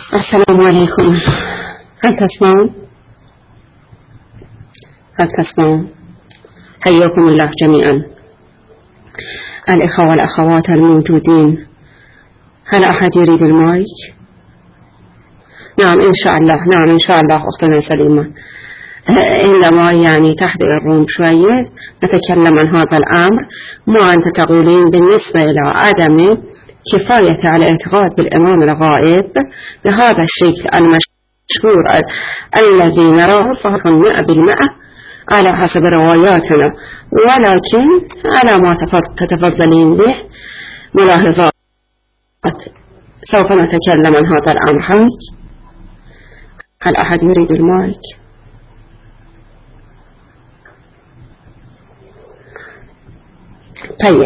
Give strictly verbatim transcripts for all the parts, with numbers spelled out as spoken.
السلام عليكم. هل تسمعون؟ هل تسمعون؟ حياكم الله جميعا الإخوة والأخوات الموجودين. هل أحد يريد المايك؟ نعم إن شاء الله. نعم إن شاء الله أختنا سليمة. إنما يعني تحضر الروم شوية نتكلم عن هذا الأمر. ما أنت تقولين بالنسبة إلى عدم كفاية على الاعتقاد بالإمام الغائب بهذا الشكل المشهور الذي نراه فهو مئة بالمئة على حسب رواياتنا، ولكن على ما تتفضلين به ملاحظات. سوف نتكلم عن هذا الأمر. هل أحد يريد المايك؟ طيب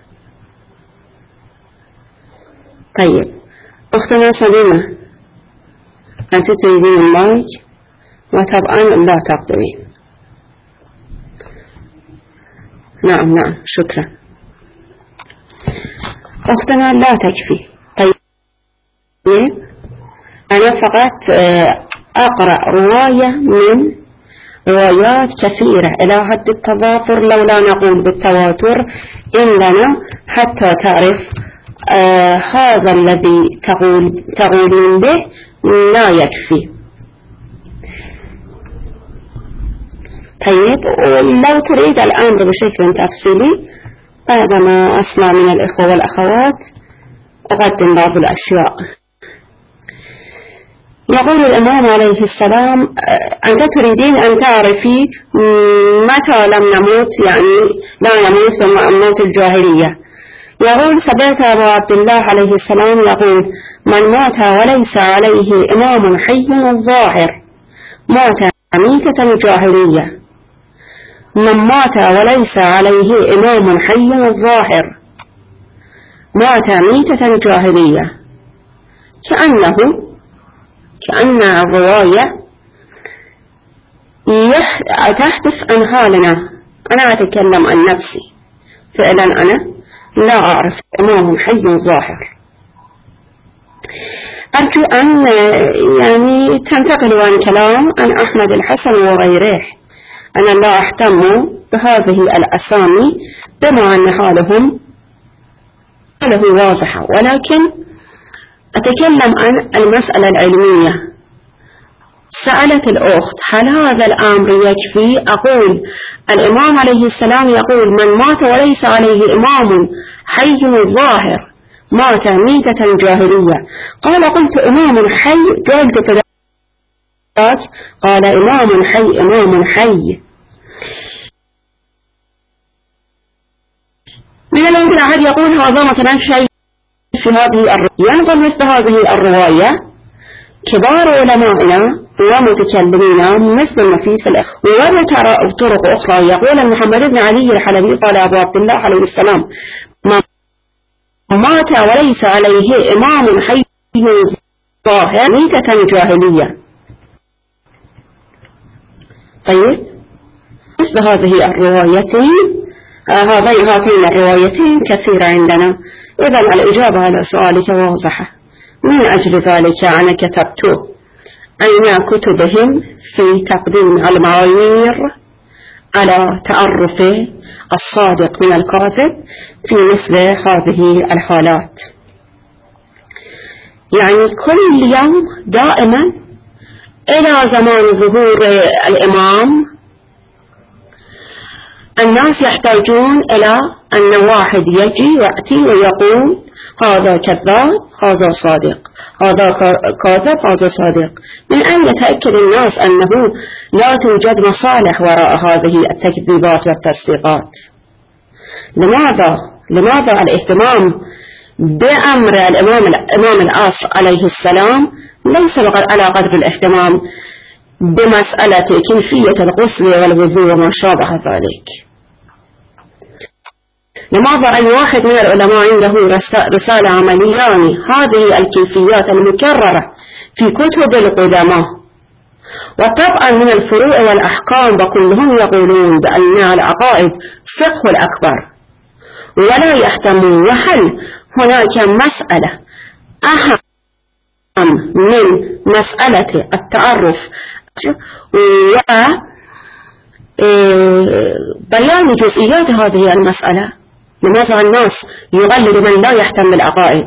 طيب أختنا سليمة، أنت تريدين المايك وطبعا لا تقدرين. نعم نعم شكرا. أختنا لا تكفي. طيب أنا فقط أقرأ رواية من روايات كثيرة إلى حد التضافر، لولا نقول بالتواتر إننا حتى تعرف آه هذا الذي تقول تقولين به لا يكفي. طيب لو تريد الأمر بشكل تفصيلي بعدما أسمع من الإخوة والأخوات أقدم بعض الأشياء. يقول الإمام عليه السلام: أنت تريدين أن تعرفي متى لم نموت، يعني لا نموت بموت الجاهلية. يقول: سمعت أبو عبد الله عليه السلام يقول: من مات وليس عليه إمام حي الظاهر مات ميتة الجاهلية. من مات وليس عليه إمام حي الظاهر مات ميتة الجاهلية. كأنه كأن الرواية تحدث عن حالنا. أنا أتكلم عن نفسي، فعلا أنا لا أعرف إمام حي ظاهر. أرجو أن يعني تنتقلوا عن كلام عن أحمد الحسن وغيره. أنا لا أهتم بهذه الأسامي بما أن حالهم حاله واضحة، ولكن أتكلم عن المسألة العلمية. سألت الأخت: هل هذا الأمر يكفي؟ أقول: الإمام عليه السلام يقول: من مات وليس عليه إمام حي ظاهر مات ميتة جاهلية. قال: قلت: إمام حي؟ قلت كذلك؟ قال: إمام حي إمام حي. من الممكن أحد يقول هذا مثلا شيء في هذه الرواية، ينقل مثل هذه الرواية كبار علمائنا ومتكلمين مثل المفيد في الأخ وذكر طرق أخرى. يقول أن محمد بن علي الحلبي قال أبو عبد الله عليه السلام: من مات وليس عليه إمام حي ظاهر ميتة جاهلية. طيب مثل هذه الروايتين هذين هاتين الروايتين كثيرة عندنا. إذن الإجابة على سؤالك واضحة. من أجل ذلك أنا كتبت أين كتبهم في تقديم المعايير على تعرف الصادق من الكاذب في مثل هذه الحالات. يعني كل يوم دائما إلى زمان ظهور الإمام الناس يحتاجون إلى أن واحد يجي يأتي ويقول: هذا كذاب هذا صادق، هذا كاذب هذا صادق. من أن يتأكد الناس أنه لا توجد مصالح وراء هذه التكذيبات والتصديقات؟ لماذا لماذا الاهتمام بأمر الإمام الإمام العاصر عليه السلام ليس على قدر الاهتمام بمسألة كيفية الغسل والوضوء وما شابه ذلك؟ لماذا أي واحد من العلماء عنده رسالة عملية هذه الكيفيات المكررة في كتب القدماء؟ وطبعا من الفروع والأحكام وكلهم يقولون بأن العقائد فقه الأكبر ولا يهتمون. وهل هناك مسألة أهم من مسألة التعرف وبيان جزئيات هذه المسألة. لماذا الناس يغلب من لا يهتم بالعقائد؟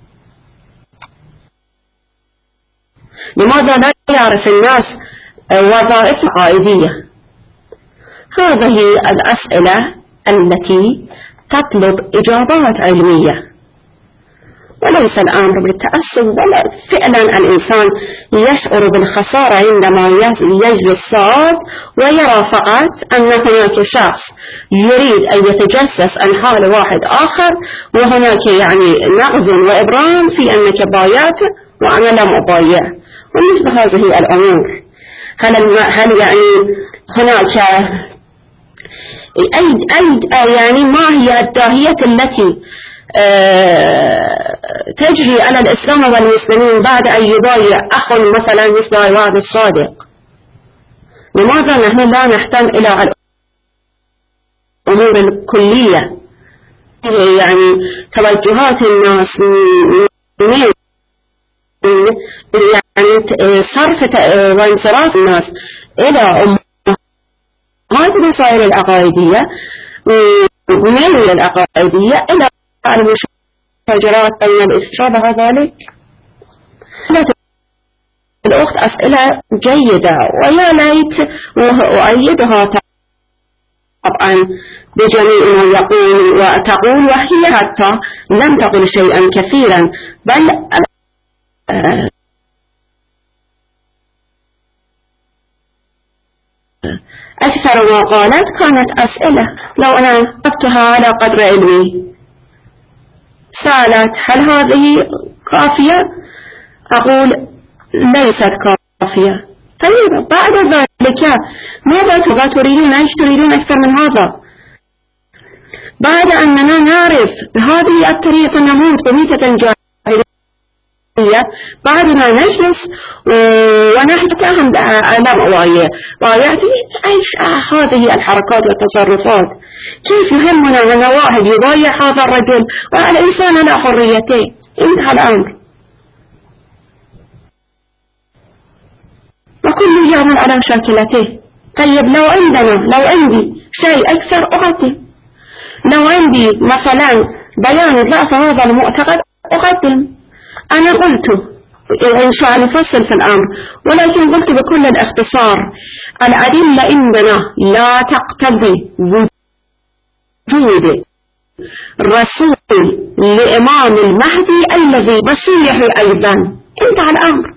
لماذا لا يعرف الناس وظائف عقائدية؟ هذه الأسئلة التي تطلب إجابات علمية، وليس الأمر بالتأسف. ولا فعلا الإنسان يشعر بالخسارة عندما يجلس ساعات ويرى فقط أن هناك شخص يريد أن يتجسس عن حال واحد آخر، وهناك يعني نقض وإبرام في أنك بايعت وأنا لم أبايع، ومثل هذه الأمور. هل, هل يعني هناك أي, أي يعني ما هي الداهية التي أه تجري على الإسلام والمسلمين بعد أن يبايع أخ مثلا مثل عواد الصادق؟ لماذا نحن لا نهتم إلى الأمور الكلية؟ يعني توجهات الناس من يعني صرف وانصراف الناس إلى هذه المسائل العقائدية وميل العقائدية إلى المشاجرات بين الإسلام ذلك. الأخت أسئلة جيدة ويا ليت وأؤيدها طبعا بجميع ما يقول وتقول، وهي حتى لم تقل شيئا كثيرا، بل أكثر ما قالت كانت أسئلة لو أنا أكتبتها على قدر علمي. سألت هل هذه كافية؟ أقول ليست كافية. طيب بعد ذلك ماذا تريدون؟ ايش تريدون أكثر من هذا؟ بعد أننا نعرف بهذه الطريقة نموت بميتة جاهلية، بعدنا نجلس ونحكي عن ألم وعي ويأتي ايش هذه الحركات والتصرفات؟ كيف يهمنا أن واحد يضايع هذا الرجل والإنسان لا حريته؟ انتهى الأمر، وكل يوم على شاكلته. طيب لو عندنا لو عندي شيء أكثر أقدم، لو عندي مثلا بيان ضعف هذا المعتقد أقدم. أنا قلت إن شاء الله نفصل في الأمر، ولكن قلت بكل الاختصار الأدلة عندنا لا تقتضي وجود رسول لإمام المهدي الذي مسيح أيضا. انتهى الأمر.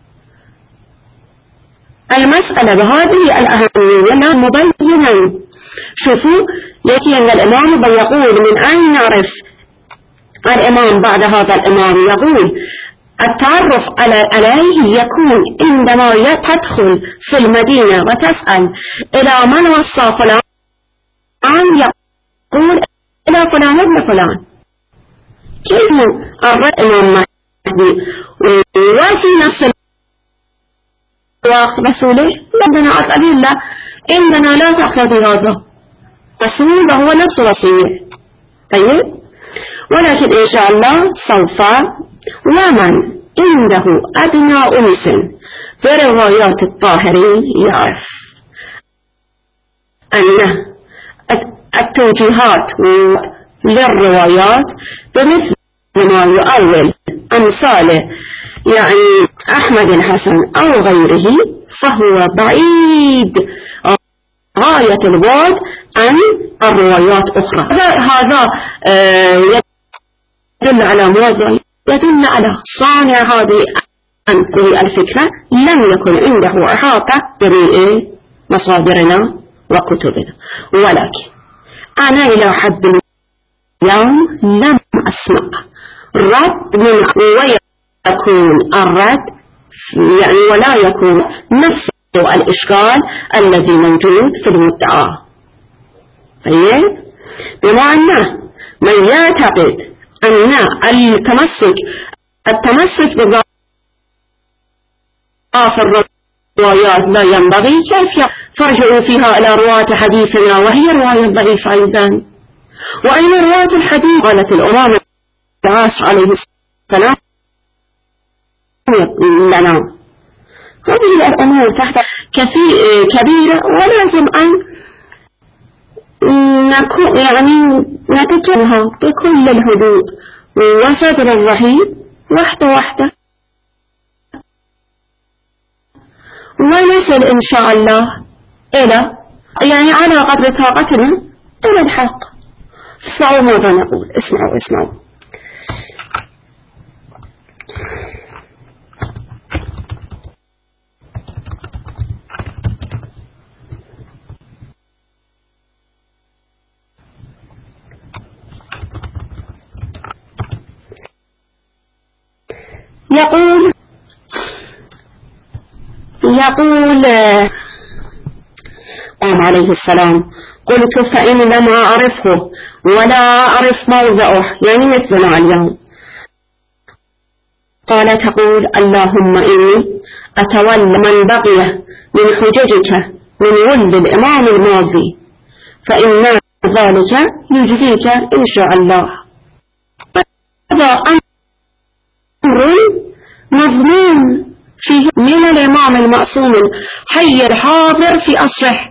المسألة بهذه الأهمية لا مبينا. شوفوا يأتي أن الإمام يقول من أين نعرف الإمام بعد هذا الإمام؟ يقول التعرف عليه يكون عندما تدخل في المدينة وتسأل إلى من وصى فلان، يقول إلى فلان ابن فلان. كيف الإمام مهدي وفي نفس الوقت رسوله؟ عندنا أدلة، عندنا لا تقتضي هذا. رسول وهو نفس وصيه. طيب، ولكن إن شاء الله سوف ومن عنده أدنى أنس بروايات الطاهرين يعرف أن التوجيهات للروايات بمثل ما يؤول أمثال يعني أحمد الحسن أو غيره فهو بعيد غاية البعد عن الروايات أخرى. هذا يدل على ماذا؟ يدل على صانع هذه الفكرة لم يكن عنده إحاطة بجميع مصادرنا وكتبنا. ولكن أنا إلى حد اليوم لم أسمع رد من ويكون الرد يعني ولا يكون نفس الإشكال الذي موجود في المدعى. طيب، بما أنه من يعتقد أن التمسك التمسك بضعف الروايات لا ينبغي، كيف ترجع فيها إلى رواة حديثنا وهي رواية ضعيفة أيضا؟ وأين رواة الحديث؟ قالت الأمام العاص عليه السلام لنا. هذه الأمور تحت كبيرة، ولازم أن نكون يعني نتجنبها بكل الهدوء وصدر الرحيم واحدة واحدة، ونصل إن شاء الله إلى يعني على قدر طاقتنا إلى الحق. اسمعوا ماذا نقول، اسمعوا اسمعوا. يقول يقول قام عليه السلام: قلت فإن لم أعرفه ولا أعرف موضعه، يعني مثلنا اليوم. قال: تقول: اللهم إني أتولى من بقي من حججك من ولد الإمام الماضي، فإن ذلك يجزيك إن شاء الله. هذا أمر مضمون فيه من الإمام المعصوم الحي الحاضر في أصله،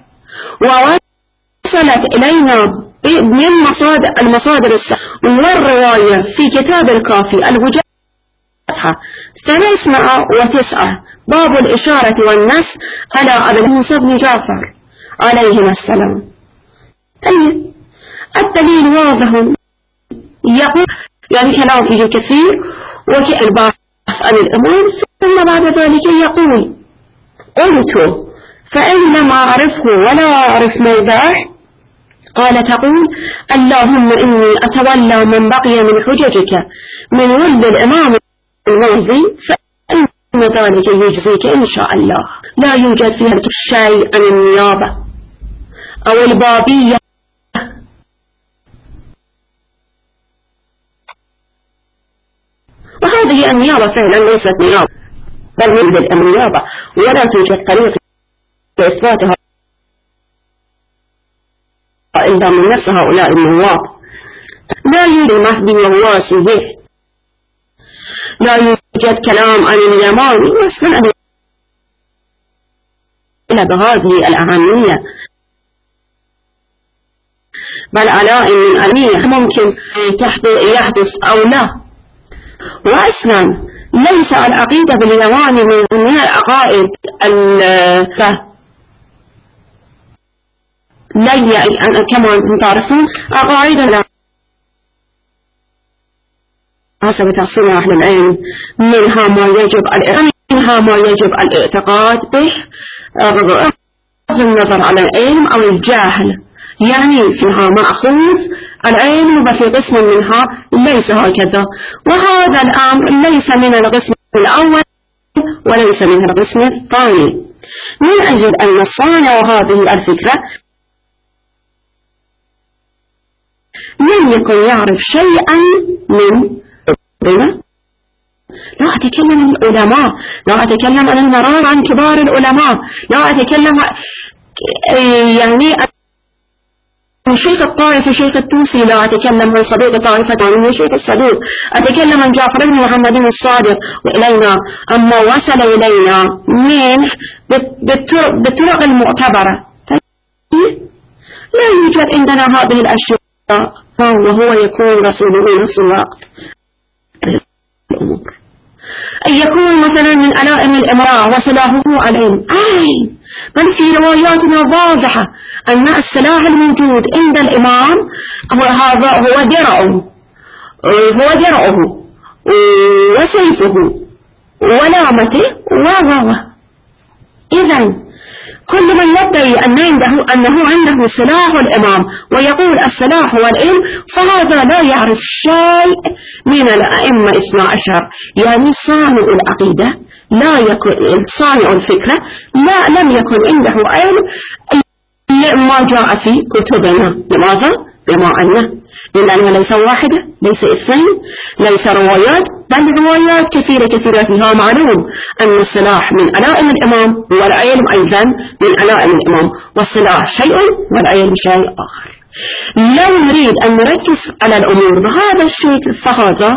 ووصلت إلينا من مصادر المصادر والرواية في كتاب الكافي الوجهة ثلاثمائة وتسعة باب الإشارة والنص على أبي موسى بن جعفر عليهما السلام. طيب الدليل واضح، يقول يعني كلام فيه كثير وكالباحث عن الأمور، ثم بعد ذلك يقول: قلت فإن لم أعرفه ولا أعرف موضعه. قال: تقول: اللهم إني أتولى من بقي من حججك من ولد الإمام الماضي، فإن ذلك يجزيك إن شاء الله. لا يوجد فيها شيء عن النيابة أو البابية، وهذه النيابة فعلا ليست نيابة بل من النيابة، ولا توجد طريقة لإثباتها إلا من نفس هؤلاء النواب. لا يوجد مهدي وواسيه، لا يوجد كلام عن اليماني واسمع إلا بهذه الأهمية، بل على من أهمية ممكن يحدث أو لا. وأصلا ليس العقيدة باليماني من العقائد لا كما تعرفون عقائد لا حسب تقسيم أهل العلم، منها ما يجب منها ما يجب الاعتقاد به بغض النظر على العلم أو الجاهل، يعني فيها مأخوذ العلم وفي قسم منها ليس هكذا. وهذا الأمر ليس من القسم الأول وليس من القسم الثاني، من أجل أن الصانع هذه الفكرة لم يكن يعرف شيئا من ربنا. لا أتكلم عن العلماء، لا أتكلم عن المرار عن كبار العلماء، لا أتكلم يعني الشيخ الطائف الشيخ التوسي، لا أتكلم عن صديق طائفة عن الشيخ الصدوق، أتكلم عن جعفر بن محمد الصادق وإلينا. أما وصل إلينا من بالطرق المعتبرة لا يوجد عندنا هذه الأشياء، وهو يكون رسوله نفس الوقت الأمور. أن يكون مثلا من علائم الإمراء وسلاحه العلم، أي بل في رواياتنا واضحة أن السلاح الموجود عند الإمام هذا هو درعه هو درعه وسيفه ولامته وغوه. إذن كل من يدعي أن عنده أنه عنده سلاح الإمام ويقول السلاح والعلم، فهذا لا يعرف شيء من الأئمة اثنا عشر، يعني صانع العقيدة لا يكون صانع الفكرة لا لم يكن عنده علم ما جاء في كتبنا. لماذا؟ بما أنه لأنها ليس واحدة، ليس اثنين، ليس روايات، بل روايات كثيرة كثيرة فيها معلوم أن السلاح من علائم الإمام والعلم أيضا من علائم الإمام، والسلاح شيء والعلم شيء آخر. لو نريد أن نركز على الأمور بهذا الشكل فهذا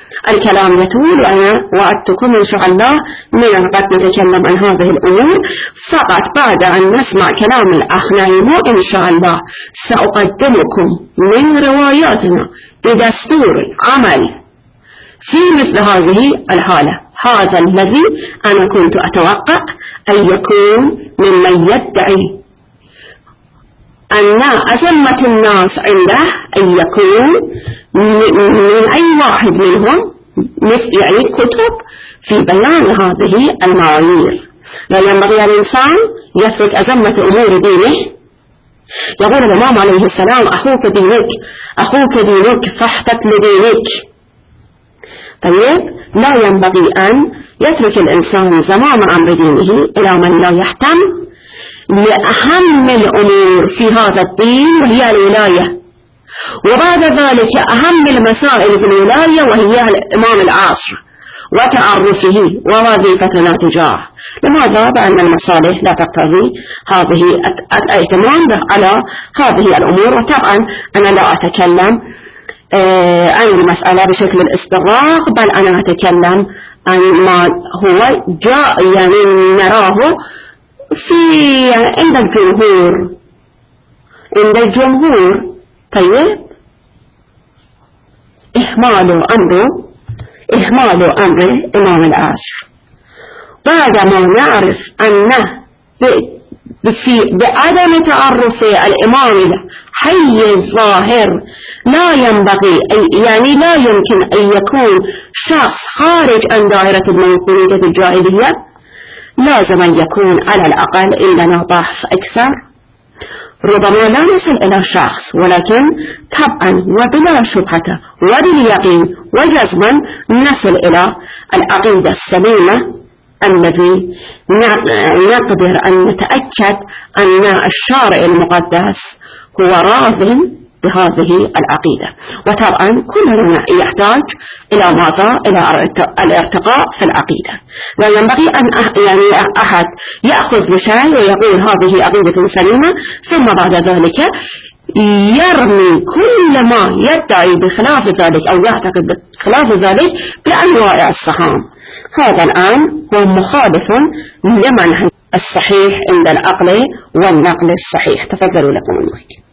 الكلام يطول، وأنا وعدتكم إن شاء الله من قد نتكلم عن هذه الأمور. فقط بعد أن نسمع كلام الأخ نايمو إن شاء الله سأقدمكم من رواياتنا بدستور العمل في مثل هذه الحالة. هذا الذي أنا كنت أتوقع أن يكون ممن يدعي أن أذمة الناس عنده أن يكون من أي واحد منهم مثل يعني كتب في بيان هذه المعايير. لا ينبغي الإنسان يترك أذمة أمور دينه. يقول الإمام عليه السلام أخوك دينك أخوك دينك فاحتك لدينك. طيب لا ينبغي أن يترك الإنسان زمام أمر دينه إلى من لا يهتم لأهم الأمور في هذا الدين وهي الولاية، وبعد ذلك أهم المسائل في الولاية وهي الإمام العصر وتعرفه ووظيفتنا تجاه. لماذا؟ بأن المصالح لا تقتضي هذه الاهتمام على هذه الأمور. وطبعا أنا لا أتكلم عن المسألة بشكل الاستغراق، بل أنا أتكلم عن ما هو جاء يعني نراه في عند الجمهور عند الجمهور طيب إهمال أمره إهمال أمر إمام العصر بعد ما نعرف أنه بعدم تعرف الإمام حي الظاهر لا ينبغي يعني لا يمكن أن يكون شخص خارج عن دائرة المنقولية الجاهلية. لازم أن يكون على الأقل عندنا بحث أكثر. ربما لا نصل إلى شخص، ولكن طبعا وبلا شبهة وباليقين وجزما نصل إلى العقيدة السليمة الذي نقدر أن نتأكد أن الشارع المقدس هو راض بهذه العقيدة. وطبعا كلنا يحتاج إلى ماذا؟ إلى الارتقاء في العقيدة. لا ينبغي أن يعني أحد يأخذ بشيء ويقول هذه عقيدة سليمة ثم بعد ذلك يرمي كل ما يدعي بخلاف ذلك أو يعتقد بخلاف ذلك بأنواع السهام. هذا الآن هو مخالف لمنهج الصحيح عند العقل والنقل الصحيح. تفضلوا لكم المايك.